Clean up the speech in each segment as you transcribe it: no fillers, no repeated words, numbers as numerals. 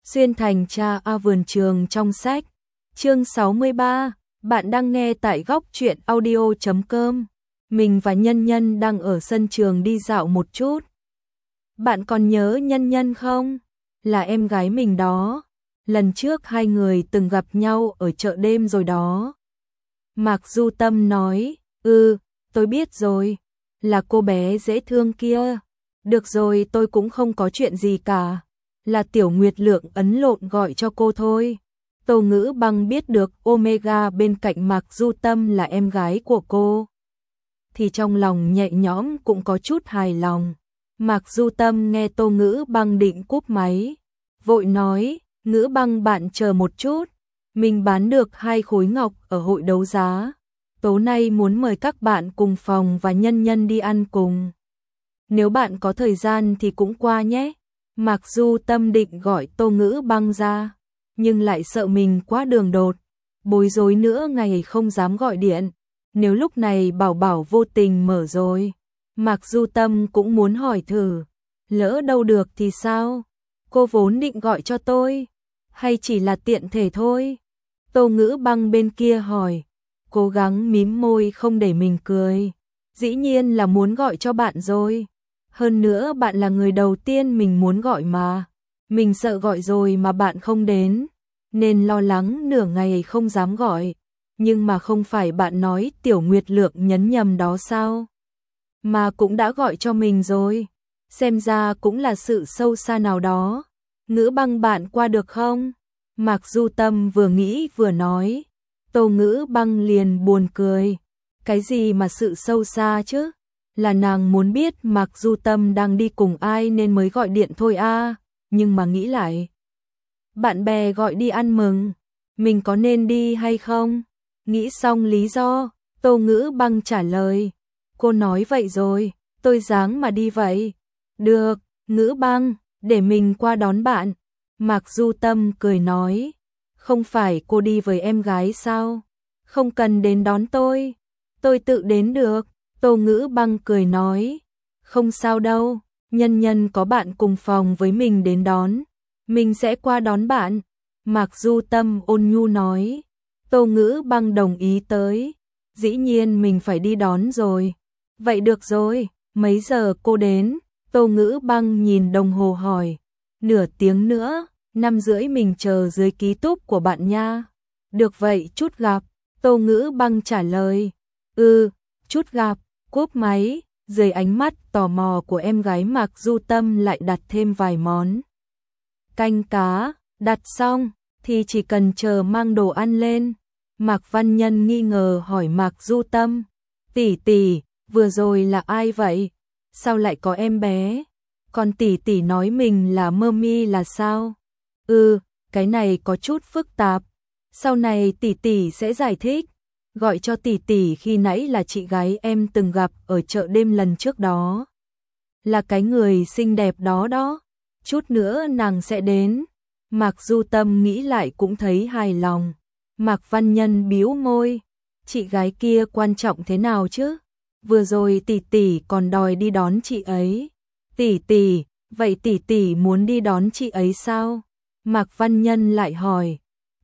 Xuyên thành cha vườn trường trong sách. Chương 63, bạn đang nghe tại góc truyện audio.com. Mình và Nhân Nhân đang ở sân trường đi dạo một chút. Bạn còn nhớ Nhân Nhân không? Là em gái mình đó. Lần trước hai người từng gặp nhau ở chợ đêm rồi đó. Mạc Du Tâm nói, tôi biết rồi. Là cô bé dễ thương kia. Được rồi, tôi cũng không có chuyện gì cả. Là Tiểu Nguyệt Lượng ấn lộn gọi cho cô thôi. Tô Ngữ Băng biết được Omega bên cạnh Mạc Du Tâm là em gái của cô, thì trong lòng nhẹ nhõm cũng có chút hài lòng. Mạc Du Tâm nghe Tô Ngữ Băng định cúp máy, vội nói, Ngữ Băng bạn chờ một chút, mình bán được 2 khối ngọc ở hội đấu giá. Tối nay muốn mời các bạn cùng phòng và Nhân Nhân đi ăn cùng. Nếu bạn có thời gian thì cũng qua nhé. Mạc Du Tâm định gọi Tô Ngữ Băng ra, nhưng lại sợ mình quá đường đột, bối rối nữa ngày không dám gọi điện. Nếu lúc này Bảo Bảo vô tình mở rồi, Mạc Du Tâm cũng muốn hỏi thử, lỡ đâu được thì sao? Cô vốn định gọi cho tôi, hay chỉ là tiện thể thôi? Tô Ngữ Băng bên kia hỏi, cố gắng mím môi không để mình cười. Dĩ nhiên là muốn gọi cho bạn rồi. Hơn nữa bạn là người đầu tiên mình muốn gọi mà. Mình sợ gọi rồi mà bạn không đến, nên lo lắng nửa ngày không dám gọi. Nhưng mà không phải bạn nói Tiểu Nguyệt Lượng nhấn nhầm đó sao? Mà cũng đã gọi cho mình rồi. Xem ra cũng là sự sâu xa nào đó. Ngữ Băng bạn qua được không? Mạc Du Tâm vừa nghĩ vừa nói. Tô Ngữ Băng liền buồn cười. Cái gì mà sự sâu xa chứ? Là nàng muốn biết Mạc Du Tâm đang đi cùng ai nên mới gọi điện thôi à. Nhưng mà nghĩ lại, bạn bè gọi đi ăn mừng, mình có nên đi hay không? Nghĩ xong lý do, Tô Ngữ Băng trả lời, cô nói vậy rồi, tôi dáng mà đi vậy. Được, Ngữ Băng, để mình qua đón bạn. Mạc Du Tâm cười nói, không phải cô đi với em gái sao? Không cần đến đón tôi tự đến được. Tô Ngữ Băng cười nói, không sao đâu, Nhân Nhân có bạn cùng phòng với mình đến đón, mình sẽ qua đón bạn. Mạc Du Tâm ôn nhu nói. Tô Ngữ Băng đồng ý tới, dĩ nhiên mình phải đi đón rồi. Vậy được rồi, mấy giờ cô đến? Tô Ngữ Băng nhìn đồng hồ hỏi, nửa tiếng nữa, 5:30 mình chờ dưới ký túc của bạn nha. Được vậy chút gặp. Tô Ngữ Băng trả lời, chút gặp. Cúp máy, dưới ánh mắt tò mò của em gái Mạc Du Tâm lại đặt thêm vài món. Canh cá, đặt xong, thì chỉ cần chờ mang đồ ăn lên. Mạc Văn Nhân nghi ngờ hỏi Mạc Du Tâm, tỷ tỷ, vừa rồi là ai vậy? Sao lại có em bé? Còn tỷ tỷ nói mình là Mơ-mi là sao? Cái này có chút phức tạp. Sau này tỷ tỷ sẽ giải thích. Gọi cho tỷ tỷ khi nãy là chị gái em từng gặp ở chợ đêm lần trước đó. Là cái người xinh đẹp đó đó. Chút nữa nàng sẽ đến. Mạc Du Tâm nghĩ lại cũng thấy hài lòng. Mạc Văn Nhân bĩu môi. Chị gái kia quan trọng thế nào chứ? Vừa rồi tỷ tỷ còn đòi đi đón chị ấy. Tỷ tỷ, vậy tỷ tỷ muốn đi đón chị ấy sao? Mạc Văn Nhân lại hỏi.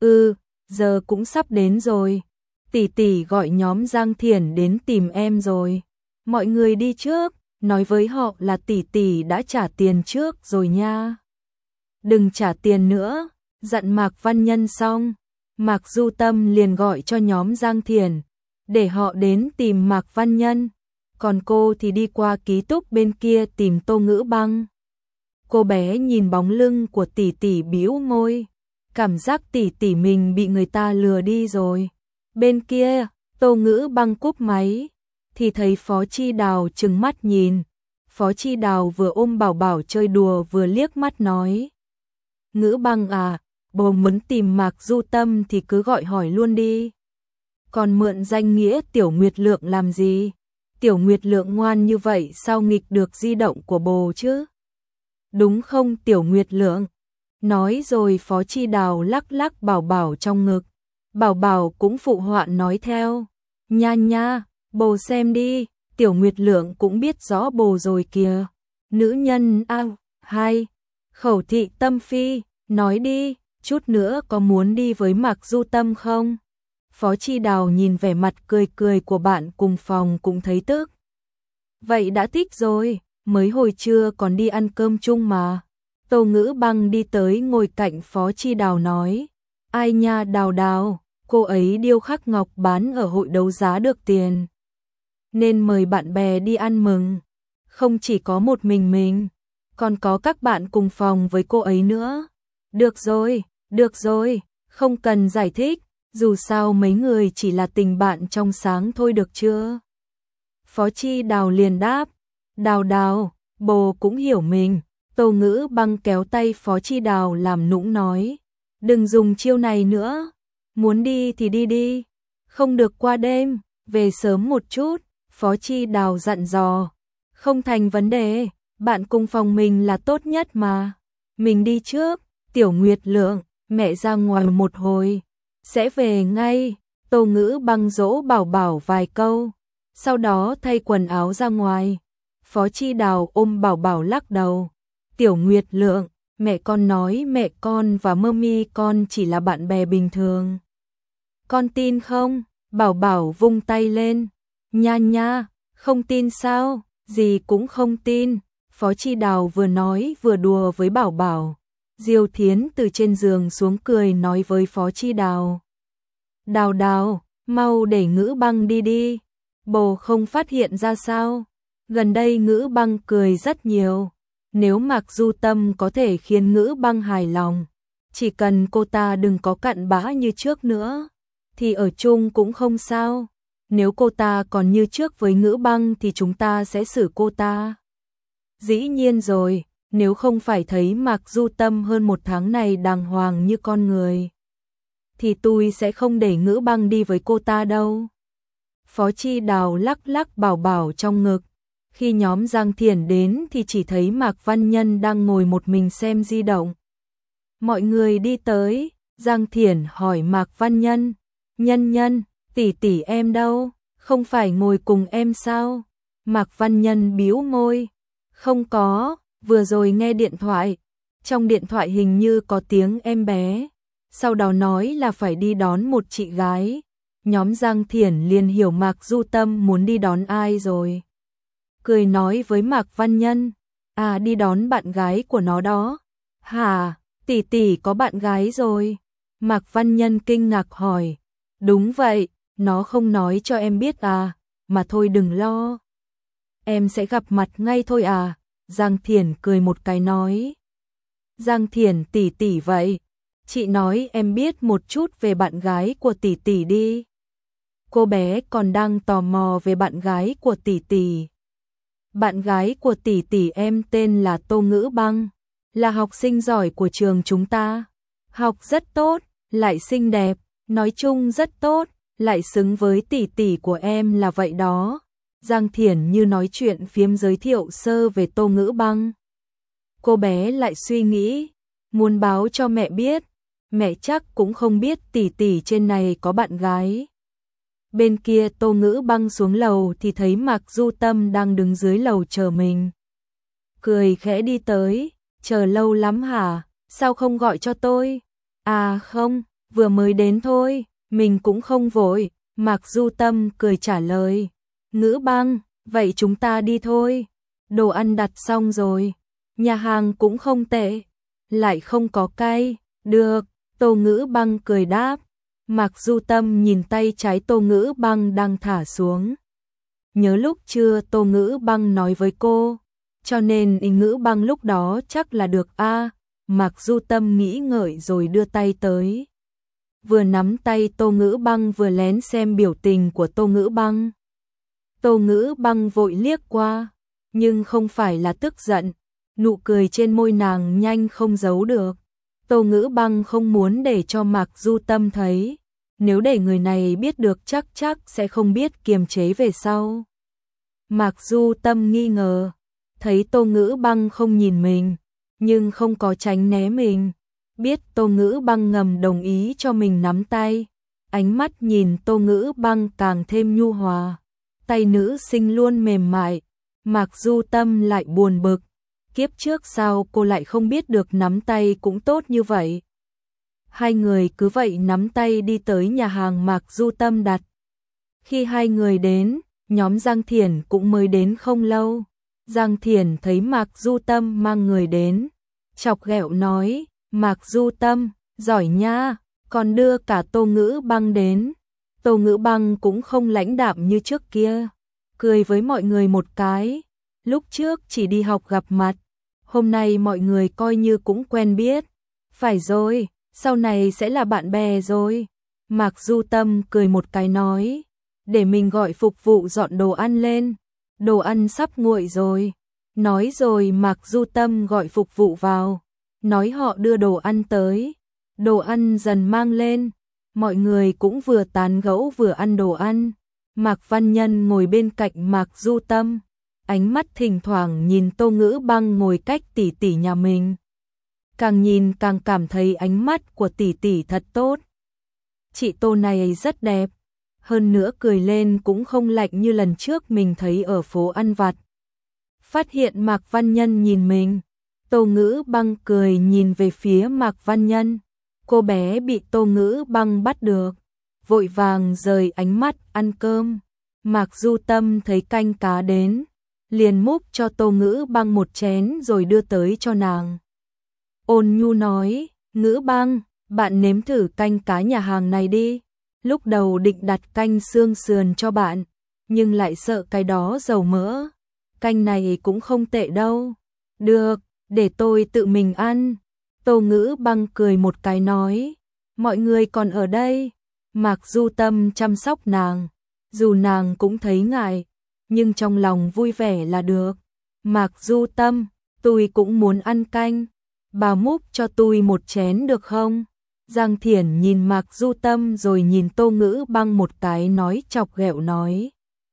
Giờ cũng sắp đến rồi. Tỷ tỷ gọi nhóm Giang Thiển đến tìm em rồi. Mọi người đi trước, nói với họ là tỷ tỷ đã trả tiền trước rồi nha. Đừng trả tiền nữa, dặn Mạc Văn Nhân xong. Mạc Du Tâm liền gọi cho nhóm Giang Thiển, để họ đến tìm Mạc Văn Nhân. Còn cô thì đi qua ký túc bên kia tìm Tô Ngữ Băng. Cô bé nhìn bóng lưng của tỷ tỷ bĩu môi. Cảm giác tỷ tỷ mình bị người ta lừa đi rồi. Bên kia, Tô Ngữ Băng cúp máy, thì thấy Phó Chi Đào trừng mắt nhìn. Phó Chi Đào vừa ôm Bảo Bảo chơi đùa vừa liếc mắt nói. Ngữ Băng à, bố muốn tìm Mạc Du Tâm thì cứ gọi hỏi luôn đi. Còn mượn danh nghĩa Tiểu Nguyệt Lượng làm gì? Tiểu Nguyệt Lượng ngoan như vậy sao nghịch được di động của bố chứ? Đúng không Tiểu Nguyệt Lượng? Nói rồi Phó Chi Đào lắc lắc Bảo Bảo trong ngực. Bảo Bảo cũng phụ họa nói theo. Nha nha, bồ xem đi, Tiểu Nguyệt Lượng cũng biết rõ bồ rồi kìa. Nữ nhân hai, khẩu thị tâm phi, nói đi, chút nữa có muốn đi với Mạc Du Tâm không? Phó Chi Đào nhìn vẻ mặt cười cười của bạn cùng phòng cũng thấy tức. Vậy đã thích rồi, mới hồi trưa còn đi ăn cơm chung mà. Tô Ngữ Băng đi tới ngồi cạnh Phó Chi Đào nói, ai nha Đào Đào, cô ấy điêu khắc ngọc bán ở hội đấu giá được tiền, nên mời bạn bè đi ăn mừng. Không chỉ có một mình, còn có các bạn cùng phòng với cô ấy nữa. Được rồi, không cần giải thích, dù sao mấy người chỉ là tình bạn trong sáng thôi được chưa? Phó Chi Đào liền đáp, Đào Đào, bồ cũng hiểu mình. Tô Ngữ Băng kéo tay Phó Chi Đào làm nũng nói, đừng dùng chiêu này nữa, muốn đi thì đi đi, không được qua đêm, về sớm một chút. Phó Chi Đào dặn dò, không thành vấn đề, bạn cùng phòng mình là tốt nhất mà. Mình đi trước, Tiểu Nguyệt Lượng, mẹ ra ngoài một hồi, sẽ về ngay. Tô Ngữ Băng dỗ Bảo Bảo vài câu, sau đó thay quần áo ra ngoài. Phó Chi Đào ôm Bảo Bảo lắc đầu, Tiểu Nguyệt Lượng, mẹ con nói mẹ con và mummy con chỉ là bạn bè bình thường. Con tin không? Bảo Bảo vung tay lên, nha nha, không tin sao? Gì cũng không tin. Phó Chi Đào vừa nói vừa đùa với Bảo Bảo. Diêu Thiến từ trên giường xuống cười nói với Phó Chi Đào, Đào Đào, mau để Ngữ Băng đi đi, bồ không phát hiện ra sao? Gần đây Ngữ Băng cười rất nhiều, nếu Mạc Du Tâm có thể khiến Ngữ Băng hài lòng, chỉ cần cô ta đừng có cặn bã như trước nữa, thì ở chung cũng không sao. Nếu cô ta còn như trước với Ngữ Băng thì chúng ta sẽ xử cô ta. Dĩ nhiên rồi, nếu không phải thấy Mạc Du Tâm hơn một tháng này đàng hoàng như con người, thì tôi sẽ không để Ngữ Băng đi với cô ta đâu. Phó Chi Đào lắc lắc Bảo Bảo trong ngực. Khi nhóm Giang Thiển đến thì chỉ thấy Mạc Văn Nhân đang ngồi một mình xem di động. Mọi người đi tới, Giang Thiển hỏi Mạc Văn Nhân, Nhân, tỷ tỷ em đâu, không phải ngồi cùng em sao? Mạc Văn Nhân bĩu môi, không có, vừa rồi nghe điện thoại, trong điện thoại hình như có tiếng em bé, sau đó nói là phải đi đón một chị gái. Nhóm Giang Thiển liền hiểu Mạc Du Tâm muốn đi đón ai rồi. Cười nói với Mạc Văn Nhân, à đi đón bạn gái của nó đó. Hả, tỷ tỷ có bạn gái rồi? Mạc Văn Nhân kinh ngạc hỏi, đúng vậy, nó không nói cho em biết à, mà thôi đừng lo. Em sẽ gặp mặt ngay thôi à, Giang Thiển cười một cái nói. Giang Thiển tỷ tỷ vậy, chị nói em biết một chút về bạn gái của tỷ tỷ đi. Cô bé còn đang tò mò về bạn gái của tỷ tỷ. Bạn gái của tỷ tỷ em tên là Tô Ngữ Băng, là học sinh giỏi của trường chúng ta. Học rất tốt, lại xinh đẹp, nói chung rất tốt, lại xứng với tỷ tỷ của em là vậy đó. Giang Thiển như nói chuyện phiếm giới thiệu sơ về Tô Ngữ Băng. Cô bé lại suy nghĩ, muốn báo cho mẹ biết, mẹ chắc cũng không biết tỷ tỷ trên này có bạn gái. Bên kia Tô Ngữ Băng xuống lầu thì thấy Mạc Du Tâm đang đứng dưới lầu chờ mình. Cười khẽ đi tới, chờ lâu lắm hả, sao không gọi cho tôi? À không, vừa mới đến thôi, mình cũng không vội. Mạc Du Tâm cười trả lời, Ngữ Băng, vậy chúng ta đi thôi. Đồ ăn đặt xong rồi, nhà hàng cũng không tệ, lại không có cay, được. Tô Ngữ Băng cười đáp. Mạc Du Tâm nhìn tay trái Tô Ngữ Băng đang thả xuống. Nhớ lúc trưa Tô Ngữ Băng nói với cô, cho nên Ngữ Băng lúc đó chắc là được a. Mạc Du Tâm nghĩ ngợi rồi đưa tay tới. Vừa nắm tay Tô Ngữ Băng vừa lén xem biểu tình của Tô Ngữ Băng. Tô Ngữ Băng vội liếc qua, nhưng không phải là tức giận, nụ cười trên môi nàng nhanh không giấu được. Tô Ngữ Băng không muốn để cho Mạc Du Tâm thấy, nếu để người này biết được chắc sẽ không biết kiềm chế về sau. Mạc Du Tâm nghi ngờ, thấy Tô Ngữ Băng không nhìn mình, nhưng không có tránh né mình, biết Tô Ngữ Băng ngầm đồng ý cho mình nắm tay, ánh mắt nhìn Tô Ngữ Băng càng thêm nhu hòa, tay nữ sinh luôn mềm mại. Mạc Du Tâm lại buồn bực, kiếp trước sao cô lại không biết được nắm tay cũng tốt như vậy. Hai người cứ vậy nắm tay đi tới nhà hàng Mạc Du Tâm đặt. Khi hai người đến, nhóm Giang Thiển cũng mới đến không lâu. Giang Thiển thấy Mạc Du Tâm mang người đến, chọc ghẹo nói, Mạc Du Tâm, giỏi nha, còn đưa cả Tô Ngữ Băng đến. Tô Ngữ Băng cũng không lãnh đạm như trước kia, cười với mọi người một cái. Lúc trước chỉ đi học gặp mặt, hôm nay mọi người coi như cũng quen biết. Phải rồi, sau này sẽ là bạn bè rồi. Mạc Du Tâm cười một cái nói, để mình gọi phục vụ dọn đồ ăn lên. Đồ ăn sắp nguội rồi. Nói rồi Mạc Du Tâm gọi phục vụ vào, nói họ đưa đồ ăn tới. Đồ ăn dần mang lên, mọi người cũng vừa tán gẫu vừa ăn đồ ăn. Mạc Văn Nhân ngồi bên cạnh Mạc Du Tâm, ánh mắt thỉnh thoảng nhìn Tô Ngữ Băng ngồi cách tỷ tỷ nhà mình. Càng nhìn càng cảm thấy ánh mắt của tỷ tỷ thật tốt. Chị Tô này rất đẹp, hơn nữa cười lên cũng không lạnh như lần trước mình thấy ở phố ăn vặt. Phát hiện Mạc Văn Nhân nhìn mình, Tô Ngữ Băng cười nhìn về phía Mạc Văn Nhân. Cô bé bị Tô Ngữ Băng bắt được, vội vàng rời ánh mắt ăn cơm. Mạc Du Tâm thấy canh cá đến, liền múc cho Tô Ngữ Băng một chén rồi đưa tới cho nàng. Ôn nhu nói, Ngữ Băng, bạn nếm thử canh cá nhà hàng này đi. Lúc đầu định đặt canh xương sườn cho bạn, nhưng lại sợ cái đó dầu mỡ. Canh này cũng không tệ đâu. Được, để tôi tự mình ăn. Tô Ngữ Băng cười một cái nói, mọi người còn ở đây. Mạc Du Tâm chăm sóc nàng, dù nàng cũng thấy ngại, nhưng trong lòng vui vẻ là được. Mạc Du Tâm, tôi cũng muốn ăn canh, bà múc cho tôi một chén được không? Giang Thiển nhìn Mạc Du Tâm rồi nhìn Tô Ngữ Băng một cái nói chọc ghẹo nói,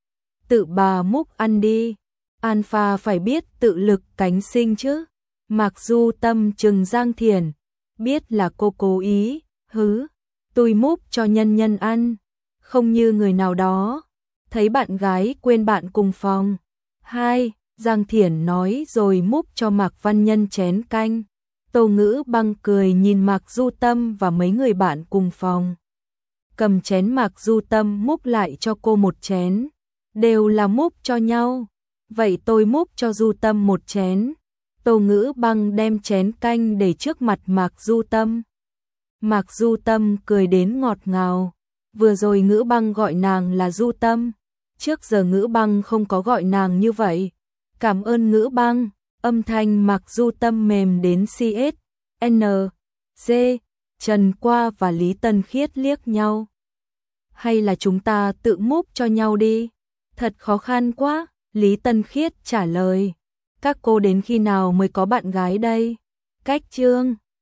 tự bà múc ăn đi, Alpha phải biết tự lực cánh sinh chứ. Mạc Du Tâm trừng Giang Thiển, biết là cô cố ý, hứ, tôi múc cho nhân nhân ăn, không như người nào đó, thấy bạn gái quên bạn cùng phòng. Hai, Giang Thiển nói rồi múc cho Mạc Văn Nhân chén canh. Tô Ngữ Băng cười nhìn Mạc Du Tâm và mấy người bạn cùng phòng. Cầm chén Mạc Du Tâm múc lại cho cô một chén, đều là múc cho nhau. Vậy tôi múc cho Du Tâm một chén. Tô Ngữ Băng đem chén canh để trước mặt Mạc Du Tâm. Mạc Du Tâm cười đến ngọt ngào. Vừa rồi Ngữ Băng gọi nàng là Du Tâm, trước giờ Ngữ Băng không có gọi nàng như vậy. Cảm ơn Ngữ Băng. Âm thanh Mạc Du Tâm mềm đến CS. N. G. Trần Qua và Lý Tân Khiết liếc nhau. Hay là chúng ta tự múc cho nhau đi? Thật khó khăn quá. Lý Tân Khiết trả lời. Các cô đến khi nào mới có bạn gái đây? Cách chương